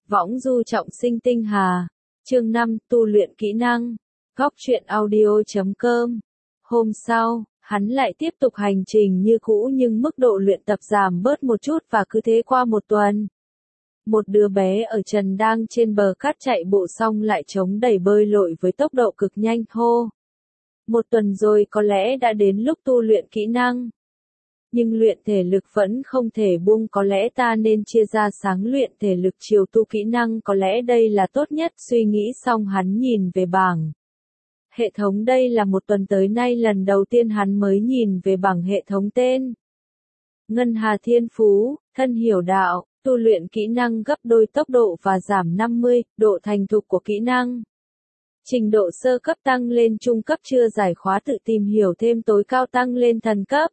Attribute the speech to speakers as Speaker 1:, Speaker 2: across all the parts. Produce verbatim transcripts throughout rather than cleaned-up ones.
Speaker 1: Võng du trọng sinh tinh hà. Chương năm, tu luyện kỹ năng. Góc truyện audio chấm com. Hôm sau, hắn lại tiếp tục hành trình như cũ nhưng mức độ luyện tập giảm bớt một chút và cứ thế qua một tuần. Một đứa bé ở trần đang trên bờ cát chạy bộ xong lại chống đẩy bơi lội với tốc độ cực nhanh hô. Một tuần rồi có lẽ đã đến lúc tu luyện kỹ năng. Nhưng luyện thể lực vẫn không thể buông, có lẽ ta nên chia ra sáng luyện thể lực chiều tu kỹ năng, có lẽ đây là tốt nhất. Suy nghĩ xong hắn nhìn về bảng hệ thống, đây là một tuần tới nay lần đầu tiên hắn mới nhìn về bảng hệ thống tên. Ngân Hà Thiên Phú, thân hiểu đạo, tu luyện kỹ năng gấp đôi tốc độ và giảm năm mươi, độ thành thục của kỹ năng. Trình độ sơ cấp tăng lên trung cấp chưa giải khóa tự tìm hiểu thêm, tối cao tăng lên thần cấp.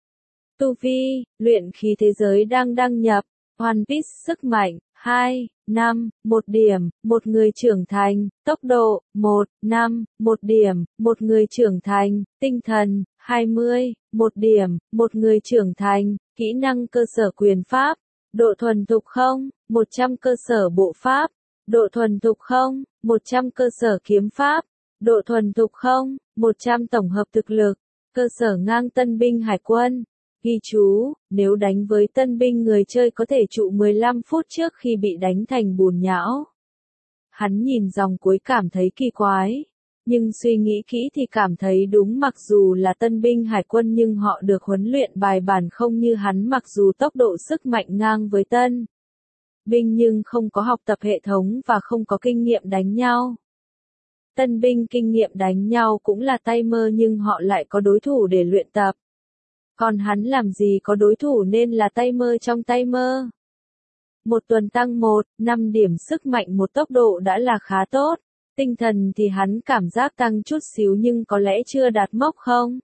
Speaker 1: Tu vi, luyện khí thế giới đang đăng nhập, One Piece sức mạnh, hai, năm, một điểm, một người trưởng thành, tốc độ, một, năm, một điểm, một người trưởng thành, tinh thần, hai mươi, một điểm, một người trưởng thành, kỹ năng cơ sở quyền pháp, độ thuần thục không, một trăm cơ sở bộ pháp, độ thuần thục không, một trăm cơ sở kiếm pháp, độ thuần thục không, một trăm tổng hợp thực lực, cơ sở ngang tân binh hải quân. Ghi chú, nếu đánh với tân binh người chơi có thể trụ mười lăm phút trước khi bị đánh thành bùn nhão. Hắn nhìn dòng cuối cảm thấy kỳ quái, nhưng suy nghĩ kỹ thì cảm thấy đúng, mặc dù là tân binh hải quân nhưng họ được huấn luyện bài bản không như hắn, mặc dù tốc độ sức mạnh ngang với tân binh nhưng không có học tập hệ thống và không có kinh nghiệm đánh nhau. Tân binh kinh nghiệm đánh nhau cũng là tay mơ nhưng họ lại có đối thủ để luyện tập. Còn hắn làm gì có đối thủ nên là tay mơ trong tay mơ. Một tuần tăng một, năm điểm sức mạnh một tốc độ đã là khá tốt. Tinh thần thì hắn cảm giác tăng chút xíu nhưng có lẽ chưa đạt mốc không.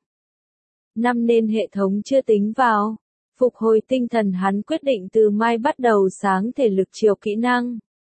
Speaker 1: Năm nên hệ thống chưa tính vào. Phục hồi tinh thần hắn quyết định từ mai bắt đầu sáng thể lực chiều kỹ năng.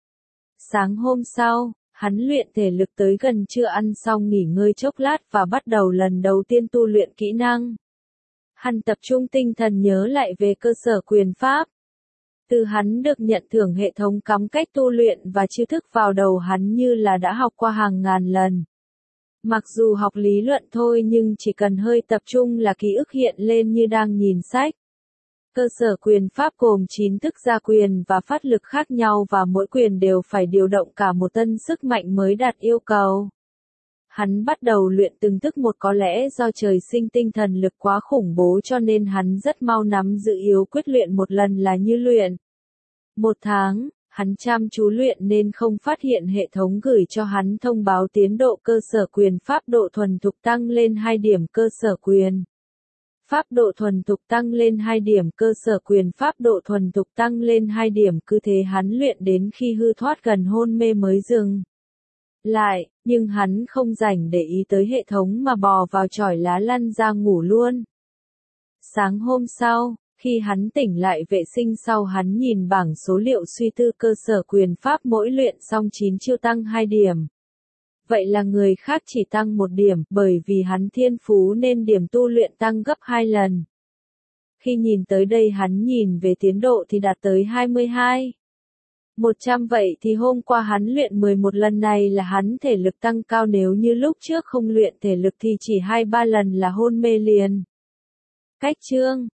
Speaker 1: Sáng hôm sau, hắn luyện thể lực tới gần trưa, ăn xong nghỉ ngơi chốc lát và bắt đầu lần đầu tiên tu luyện kỹ năng. Hắn tập trung tinh thần nhớ lại về cơ sở quyền pháp. Từ hắn được nhận thưởng hệ thống cắm cách tu luyện và chiêu thức vào đầu hắn như là đã học qua hàng ngàn lần. Mặc dù học lý luận thôi nhưng chỉ cần hơi tập trung là ký ức hiện lên như đang nhìn sách. Cơ sở quyền pháp gồm chín thức gia quyền và phát lực khác nhau và mỗi quyền đều phải điều động cả một tân sức mạnh mới đạt yêu cầu. Hắn bắt đầu luyện từng thức một, có lẽ do trời sinh tinh thần lực quá khủng bố cho nên hắn rất mau nắm giữ yếu quyết, luyện một lần là như luyện. Một tháng, hắn chăm chú luyện nên không phát hiện hệ thống gửi cho hắn thông báo tiến độ cơ sở quyền pháp, độ thuần thục tăng lên hai điểm, cơ sở quyền pháp độ thuần thục tăng lên hai điểm, cơ sở quyền pháp độ thuần thục tăng lên hai điểm, cứ thế hắn luyện đến khi hư thoát gần hôn mê mới dừng lại, nhưng hắn không rảnh để ý tới hệ thống mà bò vào chỏi lá lăn ra ngủ luôn. Sáng hôm sau, khi hắn tỉnh lại vệ sinh sau, hắn nhìn bảng số liệu suy tư cơ sở quyền pháp, mỗi luyện xong chín chiêu tăng hai điểm. Vậy là người khác chỉ tăng một điểm, bởi vì hắn thiên phú nên điểm tu luyện tăng gấp hai lần. Khi nhìn tới đây hắn nhìn về tiến độ thì đạt tới hai mươi hai. một trăm, vậy thì hôm qua hắn luyện mười một lần, này là hắn thể lực tăng cao, nếu như lúc trước không luyện thể lực thì chỉ hai ba lần là hôn mê liền. Cách chương